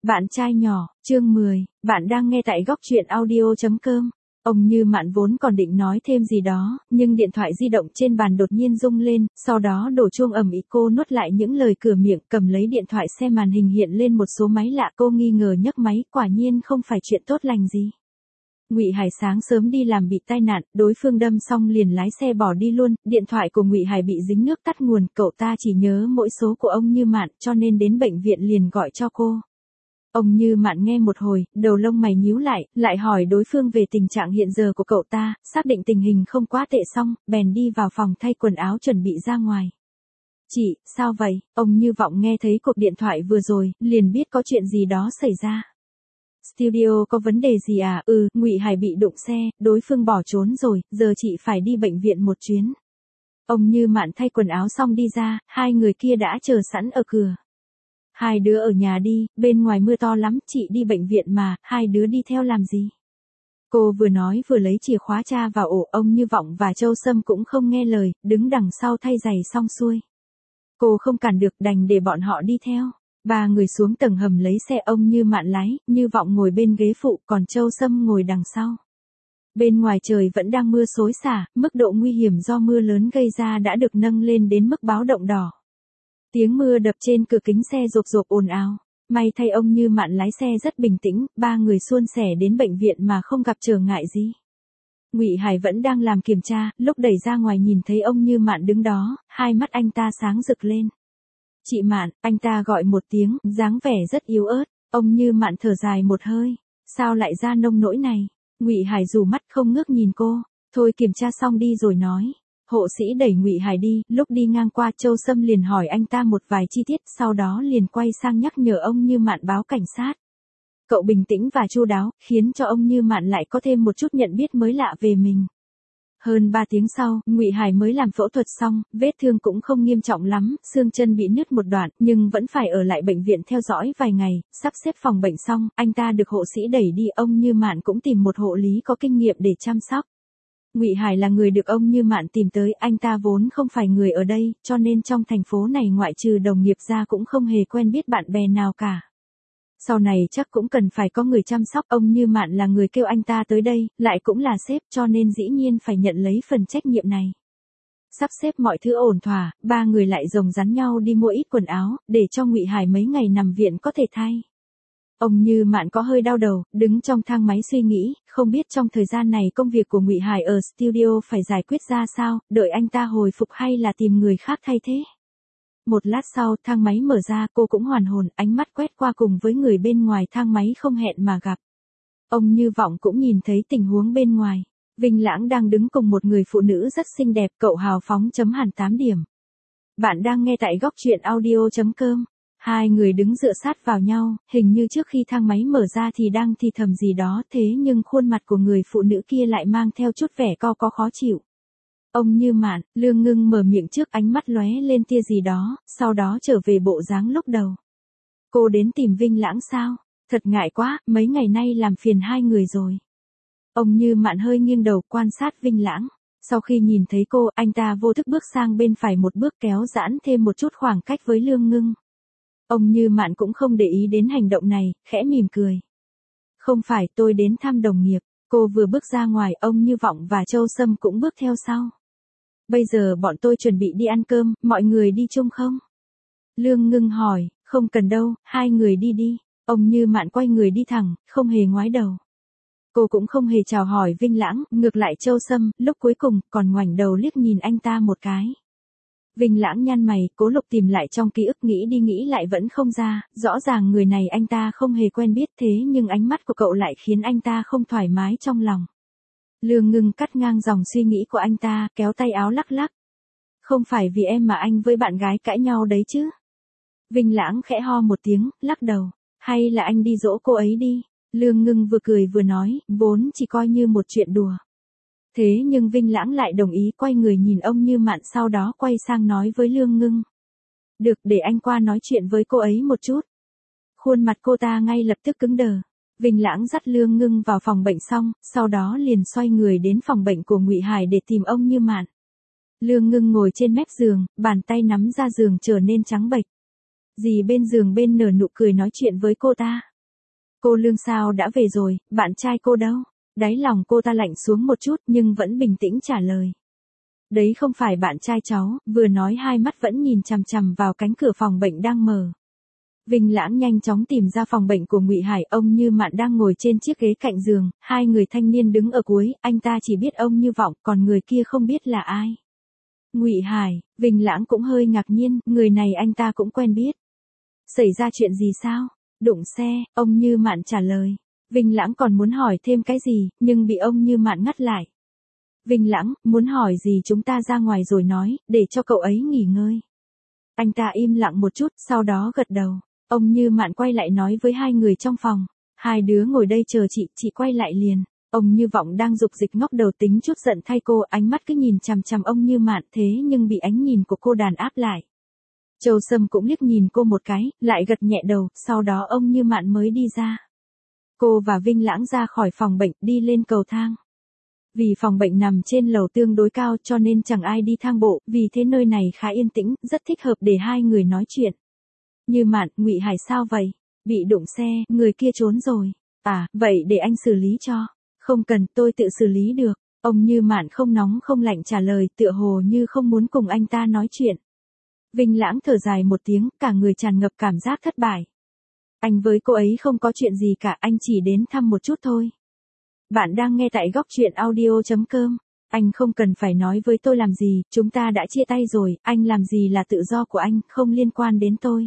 Bạn trai nhỏ, chương 10, bạn đang nghe tại góc truyện audio.com. Ông Như Mạn vốn còn định nói thêm gì đó, nhưng điện thoại di động trên bàn đột nhiên rung lên, sau đó đổ chuông ầm ĩ. Cô nuốt lại những lời cửa miệng, cầm lấy điện thoại xem màn hình hiện lên một số máy lạ. Cô nghi ngờ nhấc máy, quả nhiên không phải chuyện tốt lành gì. Ngụy Hải sáng sớm đi làm bị tai nạn, đối phương đâm xong liền lái xe bỏ đi luôn. Điện thoại của Ngụy Hải bị dính nước tắt nguồn, cậu ta chỉ nhớ mỗi số của ông Như Mạn, cho nên đến bệnh viện liền gọi cho cô. Ông Như Mạn nghe một hồi, đầu lông mày nhíu lại hỏi đối phương về tình trạng hiện giờ của cậu ta, xác định tình hình không quá tệ xong, bèn đi vào phòng thay quần áo chuẩn bị ra ngoài. Chị, sao vậy? Ông Như Vọng nghe thấy cuộc điện thoại vừa rồi, liền biết có chuyện gì đó xảy ra. Studio có vấn đề gì à? Ngụy Hải bị đụng xe, đối phương bỏ trốn rồi, giờ chị phải đi bệnh viện một chuyến. Ông Như Mạn thay quần áo xong đi ra, hai người kia đã chờ sẵn ở cửa. Hai đứa ở nhà đi, bên ngoài mưa to lắm, chị đi bệnh viện mà, hai đứa đi theo làm gì? Cô vừa nói vừa lấy chìa khóa tra vào ổ. Ông Như Vọng và Châu Sâm cũng không nghe lời, đứng đằng sau thay giày xong xuôi. Cô không cản được, đành để bọn họ đi theo. Ba người xuống tầng hầm lấy xe. Ông Như Mạn lái, Như Vọng ngồi bên ghế phụ, còn Châu Sâm ngồi đằng sau. Bên ngoài trời vẫn đang mưa xối xả, mức độ nguy hiểm do mưa lớn gây ra đã được nâng lên đến mức báo động đỏ. Tiếng mưa đập trên cửa kính xe rộp rộp ồn ào. May thay ông Như Mạn lái xe rất bình tĩnh, ba người suôn sẻ đến bệnh viện mà không gặp trở ngại gì. Ngụy Hải vẫn đang làm kiểm tra, lúc đẩy ra ngoài nhìn thấy ông Như Mạn đứng đó, hai mắt anh ta sáng rực lên. Chị Mạn, anh ta gọi một tiếng, dáng vẻ rất yếu ớt. Ông Như Mạn thở dài một hơi. Sao lại ra nông nỗi này? Ngụy Hải rủ mắt không ngước nhìn cô. Thôi kiểm tra xong đi rồi nói. Hộ sĩ đẩy Ngụy Hải đi, lúc đi ngang qua Châu Sâm liền hỏi anh ta một vài chi tiết, sau đó liền quay sang nhắc nhở ông Như Mạn báo cảnh sát. Cậu bình tĩnh và chu đáo, khiến cho ông Như Mạn lại có thêm một chút nhận biết mới lạ về mình. Hơn 3 tiếng sau, Ngụy Hải mới làm phẫu thuật xong, vết thương cũng không nghiêm trọng lắm, xương chân bị nứt một đoạn, nhưng vẫn phải ở lại bệnh viện theo dõi vài ngày. Sắp xếp phòng bệnh xong, anh ta được hộ sĩ đẩy đi. Ông Như Mạn cũng tìm một hộ lý có kinh nghiệm để chăm sóc. Ngụy Hải là người được ông Như Mạn tìm tới, anh ta vốn không phải người ở đây, cho nên trong thành phố này ngoại trừ đồng nghiệp ra cũng không hề quen biết bạn bè nào cả. Sau này chắc cũng cần phải có người chăm sóc. Ông Như Mạn là người kêu anh ta tới đây, lại cũng là sếp, cho nên dĩ nhiên phải nhận lấy phần trách nhiệm này. Sắp xếp mọi thứ ổn thỏa, ba người lại rồng rắn nhau đi mua ít quần áo, để cho Ngụy Hải mấy ngày nằm viện có thể thay. Ông Như Mạn có hơi đau đầu, đứng trong thang máy suy nghĩ, không biết trong thời gian này công việc của Ngụy Hải ở studio phải giải quyết ra sao, đợi anh ta hồi phục hay là tìm người khác thay thế. Một lát sau, thang máy mở ra, cô cũng hoàn hồn, ánh mắt quét qua cùng với người bên ngoài thang máy không hẹn mà gặp. Ông Như Vọng cũng nhìn thấy tình huống bên ngoài. Vinh Lãng đang đứng cùng một người phụ nữ rất xinh đẹp, cậu hào phóng chấm hẳn 8 điểm. Bạn đang nghe tại góc truyện audio.com. Hai người đứng dựa sát vào nhau, hình như trước khi thang máy mở ra thì đang thì thầm gì đó, thế nhưng khuôn mặt của người phụ nữ kia lại mang theo chút vẻ có khó chịu. Ông Như Mạn, Lương Ngưng mở miệng trước, ánh mắt lóe lên tia gì đó, sau đó trở về bộ dáng lúc đầu. Cô đến tìm Vinh Lãng sao? Thật ngại quá, mấy ngày nay làm phiền hai người rồi. Ông Như Mạn hơi nghiêng đầu quan sát Vinh Lãng. Sau khi nhìn thấy cô, anh ta vô thức bước sang bên phải một bước, kéo giãn thêm một chút khoảng cách với Lương Ngưng. Ông Như Mạn cũng không để ý đến hành động này, khẽ mỉm cười. Không phải, tôi đến thăm đồng nghiệp. Cô vừa bước ra ngoài, ông Như Vọng và Châu Sâm cũng bước theo sau. Bây giờ bọn tôi chuẩn bị đi ăn cơm, mọi người đi chung không? Lương Ngưng hỏi, không cần đâu, hai người đi đi. Ông Như Mạn quay người đi thẳng, không hề ngoái đầu. Cô cũng không hề chào hỏi Vinh Lãng, ngược lại Châu Sâm, lúc cuối cùng, còn ngoảnh đầu liếc nhìn anh ta một cái. Vinh Lãng nhăn mày, cố lục tìm lại trong ký ức, nghĩ đi nghĩ lại vẫn không ra, rõ ràng người này anh ta không hề quen biết, thế nhưng ánh mắt của cậu lại khiến anh ta không thoải mái trong lòng. Lương Ngưng cắt ngang dòng suy nghĩ của anh ta, kéo tay áo lắc lắc. Không phải vì em mà anh với bạn gái cãi nhau đấy chứ? Vinh Lãng khẽ ho một tiếng, lắc đầu. Hay là anh đi dỗ cô ấy đi? Lương Ngưng vừa cười vừa nói, vốn chỉ coi như một chuyện đùa. Thế nhưng Vinh Lãng lại đồng ý, quay người nhìn ông Như Mạn, sau đó quay sang nói với Lương Ngưng. Được, để anh qua nói chuyện với cô ấy một chút. Khuôn mặt cô ta ngay lập tức cứng đờ. Vinh Lãng dắt Lương Ngưng vào phòng bệnh xong, sau đó liền xoay người đến phòng bệnh của Ngụy Hải để tìm ông Như Mạn. Lương Ngưng ngồi trên mép giường, bàn tay nắm ra giường trở nên trắng bệch. Dì bên giường bên nở nụ cười nói chuyện với cô ta. Cô Lương sao đã về rồi, bạn trai cô đâu? Đáy lòng cô ta lạnh xuống một chút nhưng vẫn bình tĩnh trả lời. Đấy không phải bạn trai cháu, vừa nói hai mắt vẫn nhìn chằm chằm vào cánh cửa phòng bệnh đang mở. Vinh Lãng nhanh chóng tìm ra phòng bệnh của Ngụy Hải, ông Như Mạn đang ngồi trên chiếc ghế cạnh giường, hai người thanh niên đứng ở cuối, anh ta chỉ biết ông Như Vọng, còn người kia không biết là ai. Ngụy Hải, Vinh Lãng cũng hơi ngạc nhiên, người này anh ta cũng quen biết. Xảy ra chuyện gì sao? Đụng xe, ông Như Mạn trả lời. Vinh Lãng còn muốn hỏi thêm cái gì, nhưng bị ông Như Mạn ngắt lại. Vinh Lãng, muốn hỏi gì chúng ta ra ngoài rồi nói, để cho cậu ấy nghỉ ngơi. Anh ta im lặng một chút, sau đó gật đầu. Ông Như Mạn quay lại nói với hai người trong phòng. Hai đứa ngồi đây chờ chị quay lại liền. Ông Như Vọng đang dục dịch ngóc đầu tính chút giận thay cô, ánh mắt cứ nhìn chằm chằm ông Như Mạn thế nhưng bị ánh nhìn của cô đàn áp lại. Châu Sâm cũng liếc nhìn cô một cái, lại gật nhẹ đầu, sau đó ông Như Mạn mới đi ra. Cô và Vinh Lãng ra khỏi phòng bệnh, đi lên cầu thang. Vì phòng bệnh nằm trên lầu tương đối cao cho nên chẳng ai đi thang bộ, vì thế nơi này khá yên tĩnh, rất thích hợp để hai người nói chuyện. Như Mạn, Ngụy Hải sao vậy? Bị đụng xe, người kia trốn rồi. À, vậy để anh xử lý cho. Không cần, tôi tự xử lý được. Ông Như Mạn không nóng không lạnh trả lời, tựa hồ như không muốn cùng anh ta nói chuyện. Vinh Lãng thở dài một tiếng, cả người tràn ngập cảm giác thất bại. Anh với cô ấy không có chuyện gì cả, anh chỉ đến thăm một chút thôi. Bạn đang nghe tại góc truyện audio.com. Anh không cần phải nói với tôi làm gì, chúng ta đã chia tay rồi, anh làm gì là tự do của anh, không liên quan đến tôi.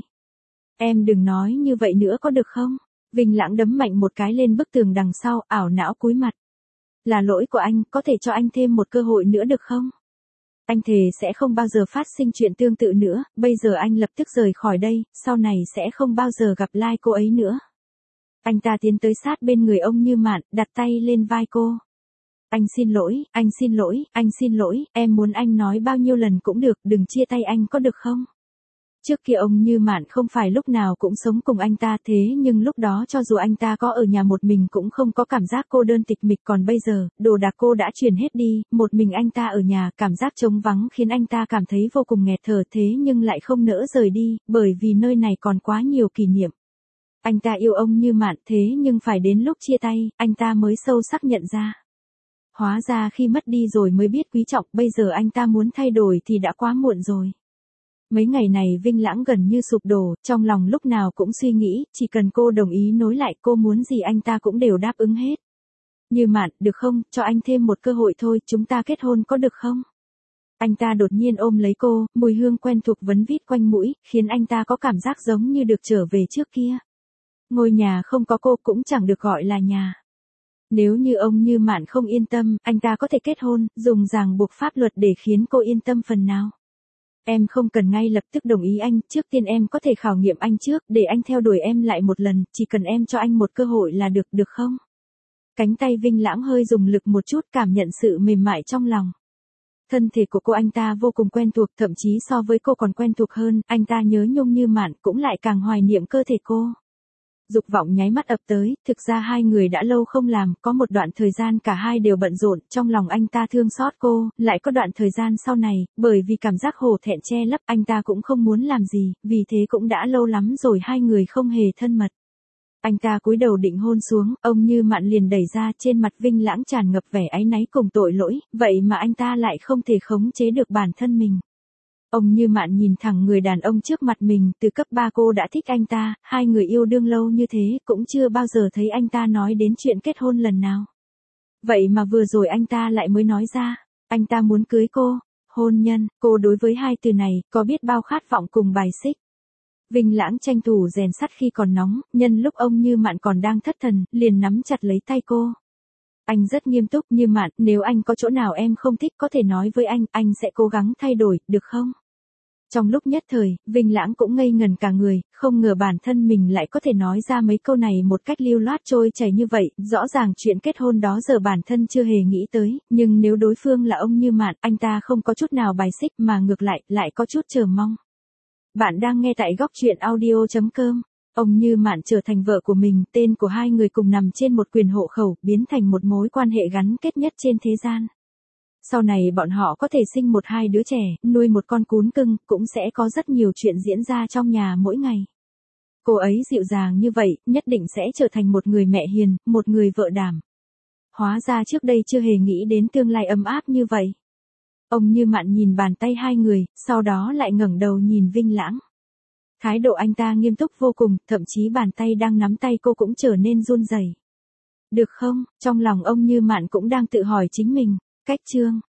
Em đừng nói như vậy nữa có được không? Vinh Lãng đấm mạnh một cái lên bức tường đằng sau, ảo não cúi mặt. Là lỗi của anh, có thể cho anh thêm một cơ hội nữa được không? Anh thề sẽ không bao giờ phát sinh chuyện tương tự nữa, bây giờ anh lập tức rời khỏi đây, sau này sẽ không bao giờ gặp lại cô ấy nữa. Anh ta tiến tới sát bên người ông Như Mạn, đặt tay lên vai cô. Anh xin lỗi, anh xin lỗi, anh xin lỗi, em muốn anh nói bao nhiêu lần cũng được, đừng chia tay anh có được không? Trước kia ông Như Mạn không phải lúc nào cũng sống cùng anh ta thế nhưng lúc đó cho dù anh ta có ở nhà một mình cũng không có cảm giác cô đơn tịch mịch, còn bây giờ, đồ đạc cô đã chuyển hết đi, một mình anh ta ở nhà, cảm giác trống vắng khiến anh ta cảm thấy vô cùng nghẹt thở thế nhưng lại không nỡ rời đi, bởi vì nơi này còn quá nhiều kỷ niệm. Anh ta yêu ông Như Mạn thế nhưng phải đến lúc chia tay, anh ta mới sâu sắc nhận ra. Hóa ra khi mất đi rồi mới biết quý trọng, bây giờ anh ta muốn thay đổi thì đã quá muộn rồi. Mấy ngày này Vinh Lãng gần như sụp đổ, trong lòng lúc nào cũng suy nghĩ, chỉ cần cô đồng ý nối lại, cô muốn gì anh ta cũng đều đáp ứng hết. Như Mạn, được không, cho anh thêm một cơ hội thôi, chúng ta kết hôn có được không? Anh ta đột nhiên ôm lấy cô, mùi hương quen thuộc vấn vít quanh mũi, khiến anh ta có cảm giác giống như được trở về trước kia. Ngôi nhà không có cô cũng chẳng được gọi là nhà. Nếu như ông Như Mạn không yên tâm, anh ta có thể kết hôn, dùng ràng buộc pháp luật để khiến cô yên tâm phần nào. Em không cần ngay lập tức đồng ý anh, trước tiên em có thể khảo nghiệm anh trước, để anh theo đuổi em lại một lần, chỉ cần em cho anh một cơ hội là được không? Cánh tay Vinh Lãng hơi dùng lực một chút, cảm nhận sự mềm mại trong lòng. Thân thể của cô anh ta vô cùng quen thuộc, thậm chí so với cô còn quen thuộc hơn, anh ta nhớ nhung Như Mạn cũng lại càng hoài niệm cơ thể cô. Dục vọng nháy mắt ập tới, thực ra hai người đã lâu không làm, có một đoạn thời gian cả hai đều bận rộn, trong lòng anh ta thương xót cô, lại có đoạn thời gian sau này, bởi vì cảm giác hổ thẹn che lấp, anh ta cũng không muốn làm gì, vì thế cũng đã lâu lắm rồi hai người không hề thân mật. Anh ta cúi đầu định hôn xuống, ông Như Mạn liền đẩy ra, trên mặt Vinh Lãng tràn ngập vẻ áy náy cùng tội lỗi, vậy mà anh ta lại không thể khống chế được bản thân mình. Ông Như Mạn nhìn thẳng người đàn ông trước mặt mình, từ cấp 3 cô đã thích anh ta, hai người yêu đương lâu như thế, cũng chưa bao giờ thấy anh ta nói đến chuyện kết hôn lần nào. Vậy mà vừa rồi anh ta lại mới nói ra, anh ta muốn cưới cô, hôn nhân, cô đối với hai từ này, có biết bao khát vọng cùng bài xích. Vinh Lãng tranh thủ rèn sắt khi còn nóng, nhân lúc ông Như Mạn còn đang thất thần, liền nắm chặt lấy tay cô. Anh rất nghiêm túc, Như Mạn, nếu anh có chỗ nào em không thích có thể nói với anh sẽ cố gắng thay đổi, được không? Trong lúc nhất thời, Vinh Lãng cũng ngây ngần cả người, không ngờ bản thân mình lại có thể nói ra mấy câu này một cách lưu loát trôi chảy như vậy, rõ ràng chuyện kết hôn đó giờ bản thân chưa hề nghĩ tới, nhưng nếu đối phương là ông Như Mạn, anh ta không có chút nào bài xích mà ngược lại có chút chờ mong. Bạn đang nghe tại góc truyện audio.com. Ông Như Mạn trở thành vợ của mình, tên của hai người cùng nằm trên một quyền hộ khẩu, biến thành một mối quan hệ gắn kết nhất trên thế gian. Sau này bọn họ có thể sinh một hai đứa trẻ, nuôi một con cún cưng, cũng sẽ có rất nhiều chuyện diễn ra trong nhà mỗi ngày. Cô ấy dịu dàng như vậy, nhất định sẽ trở thành một người mẹ hiền, một người vợ đảm. Hóa ra trước đây chưa hề nghĩ đến tương lai ấm áp như vậy. Ông Như Mạn nhìn bàn tay hai người, sau đó lại ngẩng đầu nhìn Vinh Lãng. Thái độ anh ta nghiêm túc vô cùng, thậm chí bàn tay đang nắm tay cô cũng trở nên run rẩy. Được không? Trong lòng ông Như Mạn cũng đang tự hỏi chính mình. Cách chương